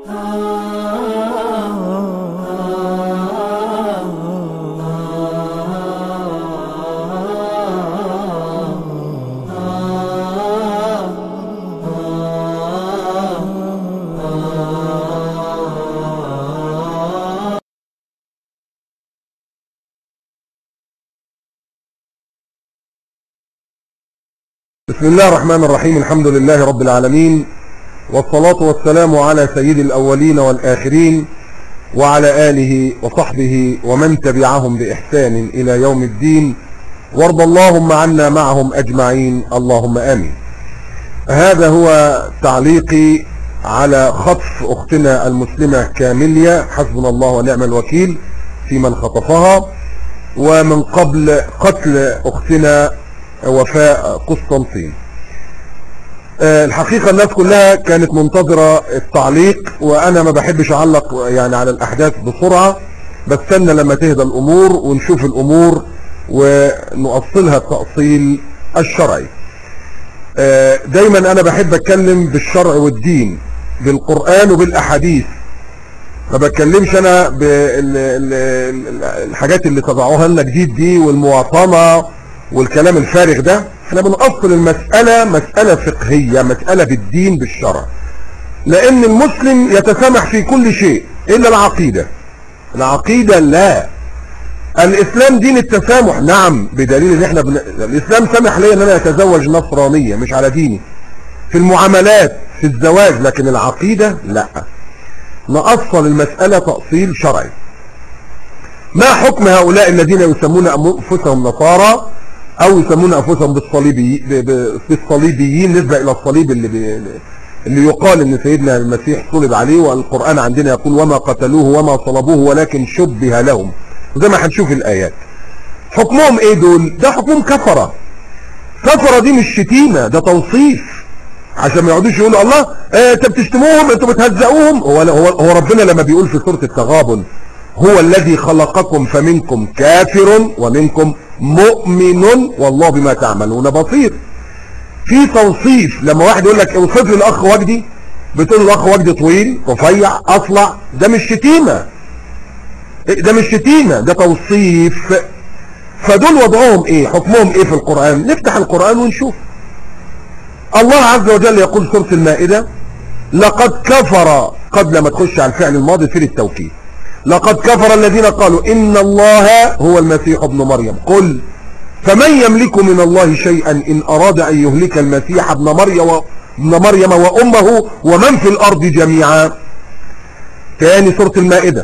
بسم الله الرحمن الرحيم. الحمد لله رب العالمين، والصلاة والسلام على سيد الأولين والآخرين وعلى آله وصحبه ومن تبعهم بإحسان إلى يوم الدين، وارض اللهم عنا معهم أجمعين، اللهم آمين. هذا هو تعليقي على خطف أختنا المسلمة كاميليا، حسبنا الله ونعم الوكيل في من خطفها، ومن قبل قتل أختنا وفاء قسطنطين. الحقيقة الناس كلها كانت منتظرة التعليق، وانا ما بحبش اعلق يعني على الاحداث بسرعة، بستنى لما تهدى الامور ونشوف الامور ونؤصلها التأصيل الشرعي. دايما انا بحب اتكلم بالشرع والدين، بالقرآن وبالاحاديث، ما بتكلمش انا بالحاجات اللي تضعوها لنا جديد دي والمواطنة والكلام الفارغ ده. احنا بنأصل المسألة مسألة فقهية، مسألة بالدين بالشرع، لان المسلم يتسامح في كل شيء الا العقيدة. العقيدة لا، الاسلام دين التسامح، نعم، بدليل ان احنا الاسلام سمح لي ان انا اتزوج نصرانية مش على ديني في المعاملات في الزواج، لكن العقيدة لا. نأصل المسألة تأصيل شرعي. ما حكم هؤلاء الذين يسمون انفسهم نصارى او يسمون انفسهم بالصليبيين نسبة الى الصليب اللي يقال ان سيدنا المسيح صلب عليه، والقرآن عندنا يقول وما قتلوه وما صلبوه ولكن شبه لهم، وزي ما هنشوف الايات. حكمهم ايه دول؟ ده حكمهم كفرة. كفرة دي مش شتيمة، ده توصيف، عشان ما يقعدوش يقولوا الله انت بتشتموهم، انتوا بتهزقوهم. هو ربنا لما بيقول في سورة التغابن هو الذي خلقكم فمنكم كافر ومنكم مؤمن والله بما تعملون بصير. في توصيف، لما واحد يقول لك اوصف لي الاخ وجدي، بتقول الاخ وجدي طويل رفيع اصلع، ده مش شتيمه، ده مش شتيمه، ده توصيف. فدول وضعهم ايه؟ حكمهم ايه في القرآن؟ نفتح القرآن ونشوف. الله عز وجل يقول سورة المائدة لقد كفر، قبل ما تخش على الفعل الماضي في التوكيد، لقد كفر الذين قالوا إن الله هو المسيح ابن مريم قل فمن يملك من الله شيئا إن أراد أن يهلك المسيح ابن مريم وأمه ومن في الأرض جميعا. تاني سورة المائدة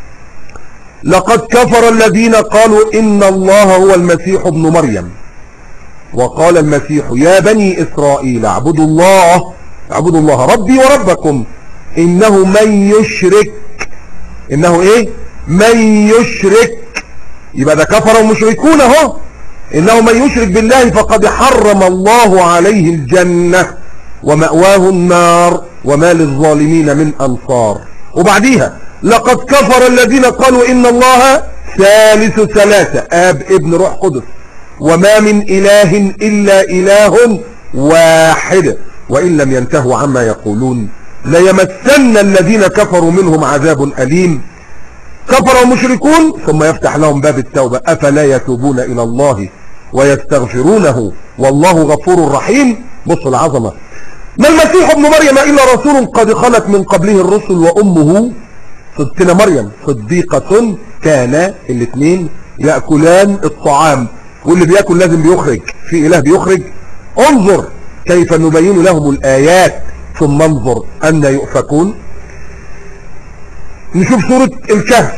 لقد كفر الذين قالوا إن الله هو المسيح ابن مريم وقال المسيح يا بني إسرائيل اعبدوا الله ربي وربكم إنه من يشرك، انه ايه؟ من يشرك، يبقى ده كفر ومشركون اهو. انه من يشرك بالله فقد حرم الله عليه الجنة ومأواه النار وما للظالمين من انصار. وبعديها لقد كفر الذين قالوا ان الله ثالث ثلاثة، اب ابن روح قدس، وما من اله الا اله واحد وان لم ينتهوا عما يقولون ليمسن الذين كفروا منهم عذاب أليم. كفر ومشركون ثم يفتح لهم باب التوبة أفلا يتوبون إلى الله ويستغفرونه والله غفور رحيم. بصوا العظمة. ما المسيح ابن مريم إلا رسول قد خلت من قبله الرسل وأمه ستنا مريم صديقة كان الاثنين يأكلان الطعام، واللي بيأكل لازم بيخرج، في إله بيخرج. انظر كيف نبين لهم الآيات ثم انظر أن يؤفكون. نشوف سورة الكهف.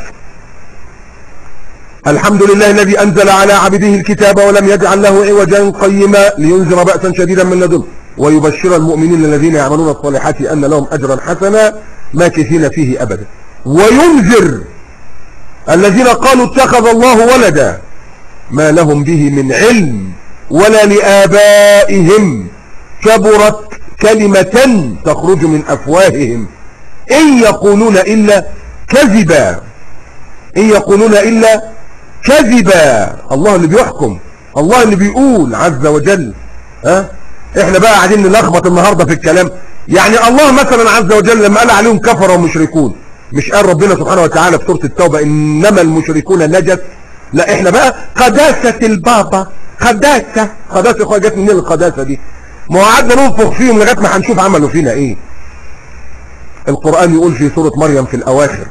الحمد لله الذي أنزل على عبده الكتاب ولم يجعل له عوجا قيما لينذر بأسا شديدا من لدنه ويبشر المؤمنين الذين يعملون الصالحات أن لهم أجرا حسنا ماكثين فيه أبدا وينذر الذين قالوا اتخذ الله ولدا ما لهم به من علم ولا لآبائهم كبرت كلمة تخرج من أفواههم إن يقولون إلا كذبا، إن يقولون إلا كذبا. الله اللي بيحكم، الله اللي بيقول عز وجل. احنا بقى قاعدين نلخبط النهاردة في الكلام. يعني الله مثلا عز وجل لما قال عليهم كفر ومشركون، مش قال ربنا سبحانه وتعالى في سورة التوبة انما المشركون نجس؟ لا احنا بقى قداسة البابا، قداسة اخوة، جت منين القداسة دي؟ ما هو قعدنا ننفخ فيهم لغايه ما هنشوف عملوا فينا ايه. القرآن يقول في سورة مريم في الاواخر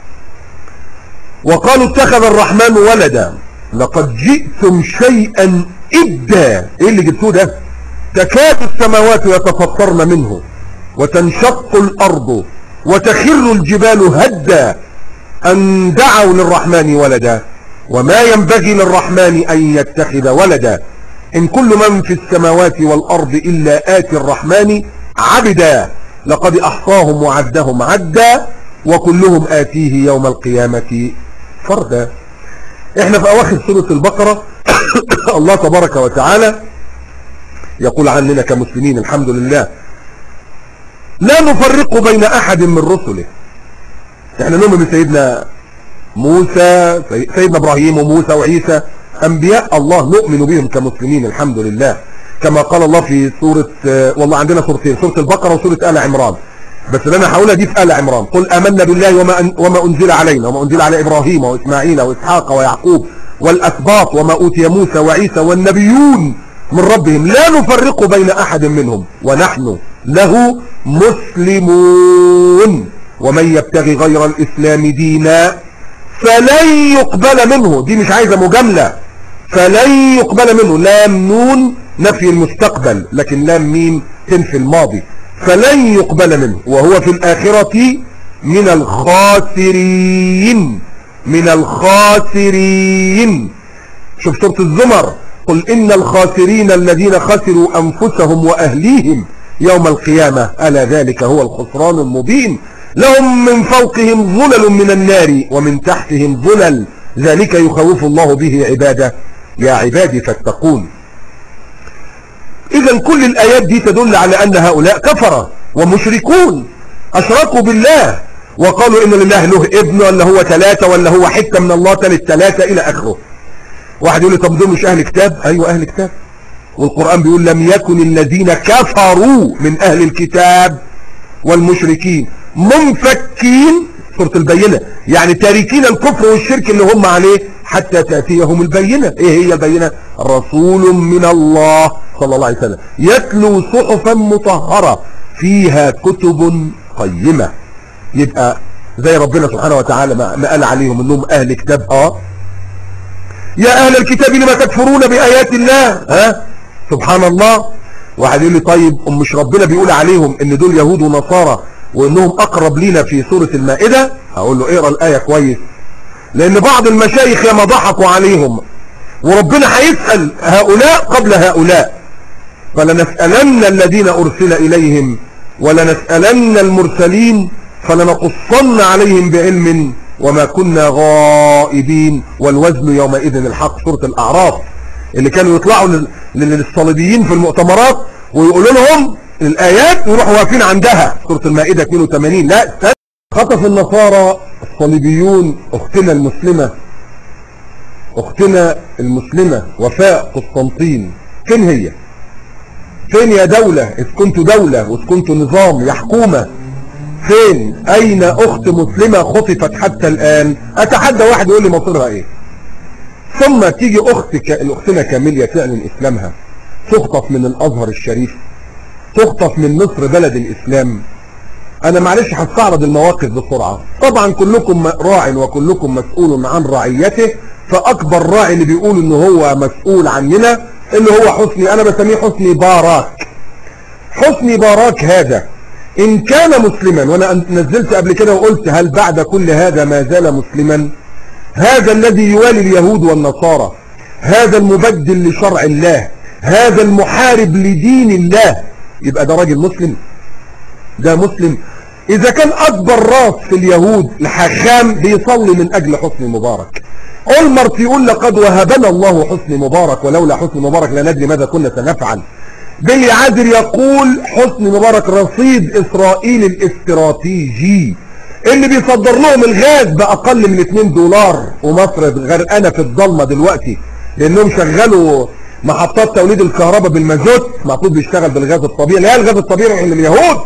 وقالوا اتخذ الرحمن ولدا لقد جئتم شيئا إدا. ايه اللي جبتوه ده؟ تكاد السماوات يتفطرن منه وتنشق الارض وتخر الجبال هدا ان دعوا للرحمن ولدا وما ينبغي للرحمن ان يتخذ ولدا ان كل من في السماوات والارض الا آتي الرحمن عبدا لقد احصاهم وعدهم عدا وكلهم آتيه يوم القيامة فردا. احنا في اواخر سورة البقرة الله تبارك وتعالى يقول عننا كمسلمين الحمد لله لا نفرق بين احد من رسله. احنا نؤمن بسيدنا موسى، سيدنا ابراهيم وموسى وعيسى انبياء الله، نؤمن بهم كمسلمين الحمد لله، كما قال الله في سورة، والله عندنا سورتين، سورة البقرة وسورة آل عمران، بس اللي انا هقولها دي في آل عمران. قل آمنا بالله وما انزل علينا وما انزل على ابراهيم واسماعيل واسحاق ويعقوب والاسباط وما اوتي موسى وعيسى والنبيون من ربهم لا نفرق بين احد منهم ونحن له مسلمون ومن يبتغي غير الاسلام دينا فلن يقبل منه. دي مش عايزة مجاملة، فلن يقبل منه، لام نون نفي المستقبل لكن لام ميم تنفي الماضي، فلن يقبل منه وهو في الآخرة من الخاسرين. من الخاسرين. شوف سورة الزمر قل إن الخاسرين الذين خسروا أنفسهم وأهليهم يوم القيامة ألا ذلك هو الخسران المبين لهم من فوقهم ظلل من النار ومن تحتهم ظلل ذلك يخوف الله به عباده يا عبادي فاتقون. إذا كل الآيات دي تدل على أن هؤلاء كفرة ومشركون أشركوا بالله وقالوا إن لله له ابن ولا هو ثلاثة ولا هو حتة من الله ثلاثة إلى آخره. واحد يقول لي طب دول مش أهل كتاب؟ أيوة أهل كتاب، والقرآن بيقول لم يكن الذين كفروا من أهل الكتاب والمشركين منفكين، سورة البينة، يعني تاركين الكفر والشرك اللي هم عليه حتى تأتيهم البينة. ايه هي البينة؟ رسول من الله صلى الله عليه وسلم يتلو صحفا مطهرة فيها كتب قيمة. يبقى زي ربنا سبحانه وتعالى ما قال عليهم انهم اهل كتاب. يا اهل الكتاب لما تكفرون بآيات الله؟ سبحان الله. واحد يقول لي طيب مش ربنا بيقول عليهم ان دول يهود ونصارى وانهم اقرب لينا في سورة المائدة؟ هقول له اقرا الآية كويس، لان بعض المشايخ ياما ضحكوا عليهم وربنا هيسأل هؤلاء قبل هؤلاء، فلنسألن الذين ارسل اليهم ولنسألن المرسلين فلنقصن عليهم بعلم وما كنا غائبين والوزن يومئذ الحق. سورة الاعراف اللي كانوا يطلعوا للصليبيين في المؤتمرات ويقولوا لهم الآيات ويروحوا واقفين عندها. سورة المائدة 82. لا خطف النصارى الصليبيون اختنا المسلمة وفاء قسطنطين. فين هي؟ فين يا دولة؟ إذ كنت دولة وإذ كنت نظام يا حكومة، فين؟ أين أخت مسلمة خطفت حتى الآن؟ أتحدى واحد يقول لي مصيرها إيه. ثم تيجي الأختنا كاميليا تعلن إسلامها تخطف من الأزهر الشريف، تخطف من مصر بلد الإسلام. أنا معلش هستعرض المواقف بسرعة. طبعا كلكم راع وكلكم مسؤول عن رعيته، فأكبر راعي اللي بيقول إن هو مسؤول عننا اللي هو حسني، أنا بسميه حسني باراك. حسني باراك هذا إن كان مسلما، وأنا نزلت قبل كده وقلت هل بعد كل هذا ما زال مسلما؟ هذا الذي يوالي اليهود والنصارى، هذا المبدل لشرع الله، هذا المحارب لدين الله، يبقى ده راجل مسلم؟ ده مسلم؟ إذا كان أكبر راس في اليهود الحاخام بيصلي من أجل حسني مبارك. أولمرت يقول لقد وهبنا الله حسني مبارك ولولا حسني مبارك لا ندري ماذا كنا سنفعل. بيلي عادر يقول حسني مبارك رصيد إسرائيل الاستراتيجي اللي بيصدر لهم الغاز بأقل من $2، ومصر غرقانة في الضلمة دلوقتي لأنهم شغلوا محطات توليد الكهرباء بالمازوت، المفروض بيشتغل بالغاز الطبيعي. لا الغاز الطبيعي عند اليهود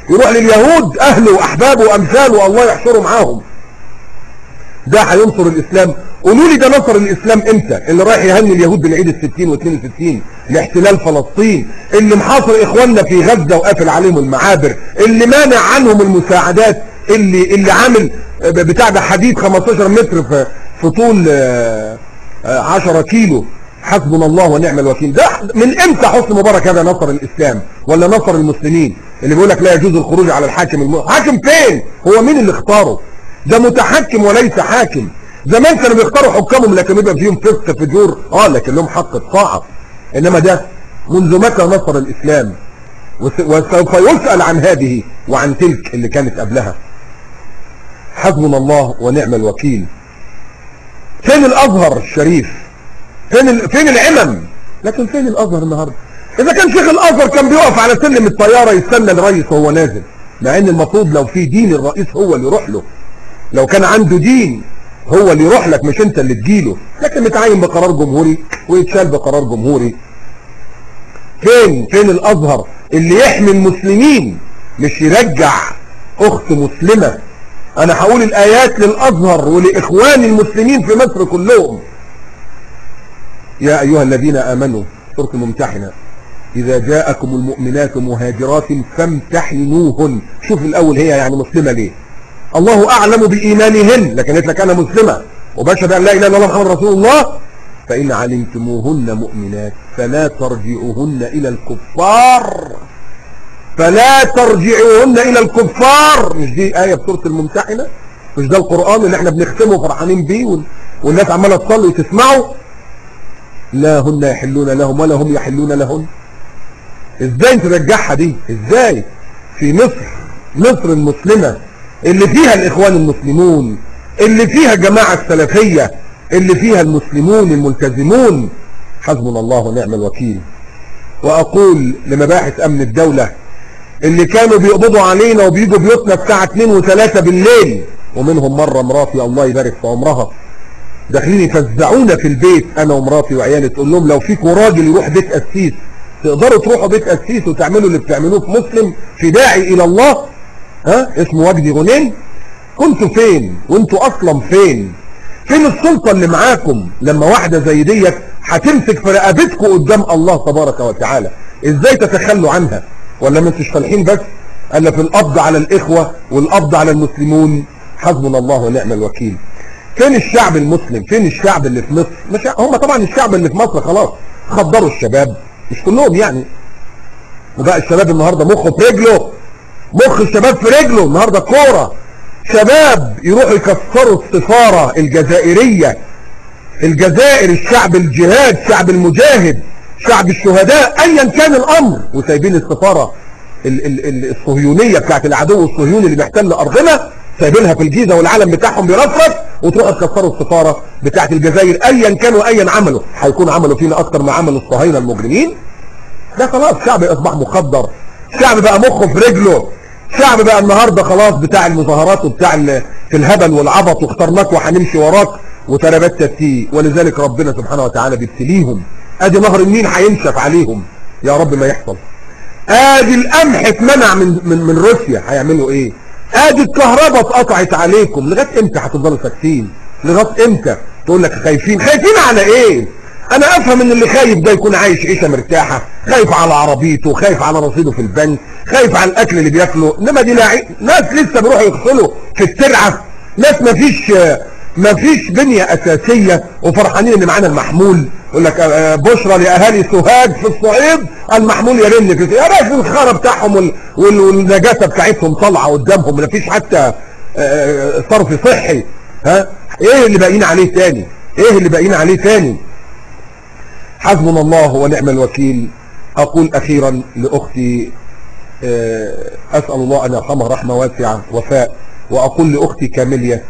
يروح لليهود اهله واحبابه وامثاله والله يحشره معاهم. ده هينصر الاسلام؟ قولوا لي ده نصر الاسلام امتى؟ اللي رايح يهني اليهود بالعيد ال60 و62 لاحتلال فلسطين، اللي محاصر اخواننا في غزه وقافل عليهم المعابر، اللي مانع عنهم المساعدات، اللي عامل بتاع ده حديد 15 متر في طول 10 كيلو. حسبنا الله ونعم الوكيل. ده من امتى حسني مبارك هذا نصر الاسلام ولا نصر المسلمين؟ اللي بيقول لك لا يجوز الخروج على الحاكم. حاكم فين؟ هو مين اللي اختاره؟ ده متحكم وليس حاكم. زمان كانوا بيختاروا حكامهم لكن يبقى فيهم فسق فجور، لكن لهم حق الطاعه. انما ده منذ متى نصر الاسلام؟ وسوف يسأل عن هذه وعن تلك اللي كانت قبلها. حسبنا الله ونعم الوكيل. فين الازهر الشريف؟ فين العمم؟ لكن فين الازهر النهارده؟ اذا كان شيخ الازهر كان بيقف على سلم الطياره يستنى الرئيس وهو نازل، مع ان المفروض لو في دين الرئيس هو اللي يروح له، لو كان عنده دين هو اللي يروح لك مش انت اللي تجيله، لكن متعين بقرار جمهوري ويتشال بقرار جمهوري. فين الازهر اللي يحمي المسلمين مش يرجع اخت مسلمه؟ انا هقول الايات للازهر ولاخوان المسلمين في مصر كلهم. يا ايها الذين امنوا، سورة الممتحنة، اذا جاءكم المؤمنات مهاجرات فامتحنوهن. شوف الاول هي يعني مسلمة ليه؟ الله اعلم بايمانهن، لكن قالت لك انا مسلمة وبشهد ان لا اله الا الله محمد رسول الله، فان علمتموهن مؤمنات فلا ترجعوهن الى الكفار. فلا ترجعوهن الى الكفار. مش دي آية بسورة الممتحنة؟ مش ده القرآن اللي احنا بنختمه وفرحانين بيه والناس عمالة تصلي وتسمعه؟ لا هن يحلون لهم ولا هم يحلون لهن. ازاي ترجعها دي؟ ازاي؟ في مصر المسلمة اللي فيها الاخوان المسلمون، اللي فيها الجماعة السلفية، اللي فيها المسلمون الملتزمون. حسبنا الله ونعم الوكيل. واقول لمباحث امن الدولة اللي كانوا بيقبضوا علينا وبيجوا بيوتنا الساعة 2 و3 بالليل، ومنهم مرة مراتي الله يبارك في عمرها داخلين يفزعونا في البيت انا ومراتي وعيالي، تقول لهم لو فيكوا راجل يروح بيت قسيس تقدروا تروحوا بيت قسيس وتعملوا اللي بتعملوه في مسلم في داعي الى الله اسمه وجدي غنين؟ كنتوا فين؟ وانتوا اصلا فين السلطة اللي معاكم لما واحدة زي ديت هتمسك في رقبتكم قدام الله تبارك وتعالى؟ ازاي تتخلوا عنها؟ ولا ما انتوش فالحين بس الا في القبض على الاخوة والقبض على المسلمون؟ حسبنا الله ونعم الوكيل. فين الشعب المسلم؟ فين الشعب اللي في مصر؟ مش هم طبعا الشعب اللي في مصر خلاص خدروا الشباب، مش كلهم يعني، وبقى الشباب النهارده مخه في رجله، مخ الشباب في رجله النهارده كوره. شباب يروحوا يكسروا السفاره الجزائريه، الجزائر الشعب الجهاد، شعب المجاهد، شعب الشهداء، ايا كان الامر، وسايبين السفاره الصهيونيه بتاعت العدو الصهيوني اللي بيحتل ارضنا، سايبينها في الجيزه والعلم بتاعهم بيرفرف، وتروحوا تكسروا السفاره بتاعت الجزائر ايا كانوا ايا عملوا. هيكون عملوا فينا اكتر ما عملوا الصهاينه المجرمين. ده خلاص شعب اصبح مخدر، شعب بقى مخه في رجله، شعب بقى النهارده خلاص بتاع المظاهرات وبتاع في الهبل والعبط، واخترناك وهنمشي وراك وتربت تي. ولذلك ربنا سبحانه وتعالى بيبتليهم. ادي نهر النيل هينشف عليهم، يا رب ما يحصل. ادي القمح اتمنع من روسيا، هيعملوا ايه؟ ادي الكهرباء اتقطعت عليكم. لغايه امتى هتفضلوا ساكتين؟ لغايه امتى؟ تقول لك خايفين على ايه؟ انا افهم ان اللي خايف ده يكون عايش عيشه مرتاحه، خايف على عربيته، خايف على رصيده في البنك، خايف على الاكل اللي بياكله. انما دي ناس لسه بيروحوا يغسلوا في الترعه، ناس ما فيش بنيه اساسيه وفرحانين ان معانا المحمول. يقول لك بشرى لاهالي سوهاج في الصعيد المحمول يرن في يا باشا الخرا بتاعهم والنجاسه بتاعتهم طالعه قدامهم، ما فيش حتى صرف صحي. ايه اللي باقيين عليه تاني؟ ايه اللي باقيين عليه تاني؟ حسبنا الله ونعم الوكيل. اقول اخيرا لاختي اسال الله ان يرحمها رحمه واسعه وفاء، واقول لاختي كامليه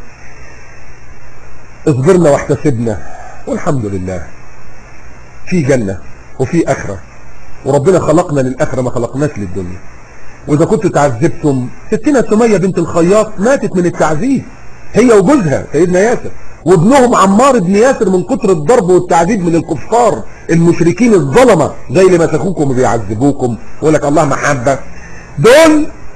اصبرنا واحتسبنا، والحمد لله في جنه وفي اخره، وربنا خلقنا للاخره ما خلقناش للدنيا. واذا كنتوا تعذبتم، ستنا سميه بنت الخياط ماتت من التعذيب، هي وجوزها سيدنا ياسر، وابنهم عمار بن ياسر من كتر الضرب والتعذيب من الكفار المشركين الظلمه زي اللي مسكوكم وبيعذبوكم ويقول لك الله محبه. دول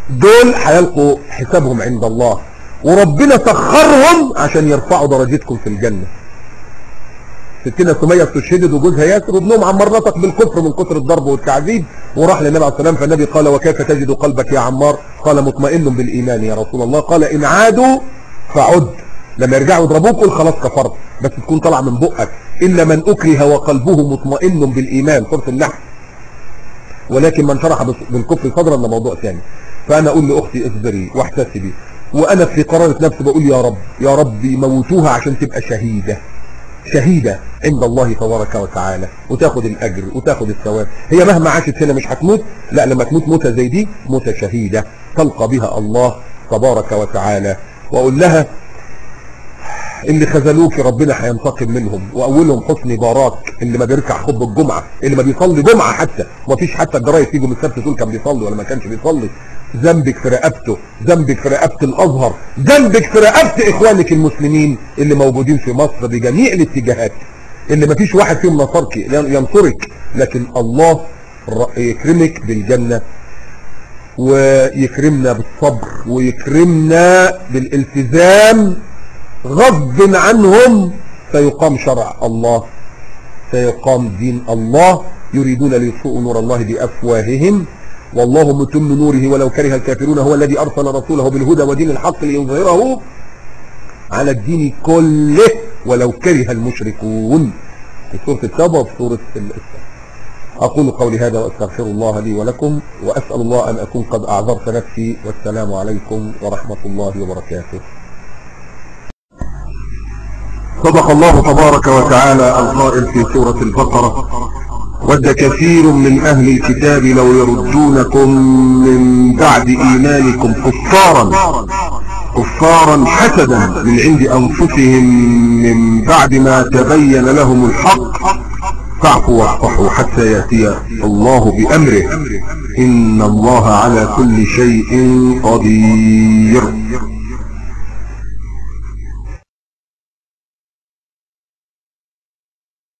دول هيلقوا حسابهم عند الله، وربنا سخرهم عشان يرفعوا درجتكم في الجنة. ستنا سمية استشهدت وجوزها ياسر وابنهم عمار نطق بالكفر من كتر الضرب والتعذيب، وراح للنبي عليه السلام، فالنبي قال وكيف تجد قلبك يا عمار؟ قال مطمئن بالإيمان يا رسول الله. قال إن عادوا فعد، لما يرجعوا يضربوك قل خلاص كفرت، بس تكون طالع من بقك إلا من أكره وقلبه مطمئن بالإيمان، سورة النحل. ولكن من شرح بالكفر صدرا ده موضوع ثاني. فأنا أقول لأختي اصبري واحتسبي، وأنا في قرارة نفسي بقول يا رب يا رب موتوها عشان تبقى شهيدة عند الله تبارك وتعالى، وتاخد الأجر وتاخد الثواب. هي مهما عاشت هنا مش هتموت، لا لما تموت موتة زي دي موتة شهيدة تلقى بها الله تبارك وتعالى. وأقول لها اللي خذلوك ربنا هينتقم منهم، واولهم حسني باراك اللي ما بيركع خطبه الجمعه، اللي ما بيصلي جمعه حتى، ما فيش حتى الجرايد تيجي من السبت تقول كان بيصلي ولا ما كانش بيصلي. ذنبك في رقبته، ذنبك في رقبه الازهر، ذنبك في رقبه اخوانك المسلمين اللي موجودين في مصر بجميع الاتجاهات، اللي ما فيش واحد فيهم ينصرك، لكن الله يكرمك بالجنه ويكرمنا بالصبر ويكرمنا بالالتزام. غض عنهم سيقام شرع الله، سيقام دين الله. يريدون ليطفئوا نور الله بأفواههم والله متم نوره ولو كره الكافرون. هو الذي أرسل رسوله بالهدى ودين الحق ليظهره على الدين كله ولو كره المشركون، في سورة التوبة وفي سورة الإسراء. أقول قولي هذا وأستغفر الله لي ولكم، وأسأل الله أن أكون قد أعذرت نفسي. والسلام عليكم ورحمة الله وبركاته. صدق الله تبارك وتعالى القائل في سورة البقرة: ود كثير من أهل الكتاب لو يردونكم من بعد إيمانكم كفارا حسدا من عند أنفسهم من بعد ما تبين لهم الحق فاعفوا واصفحوا حتى يأتي الله بأمره إن الله على كل شيء قدير.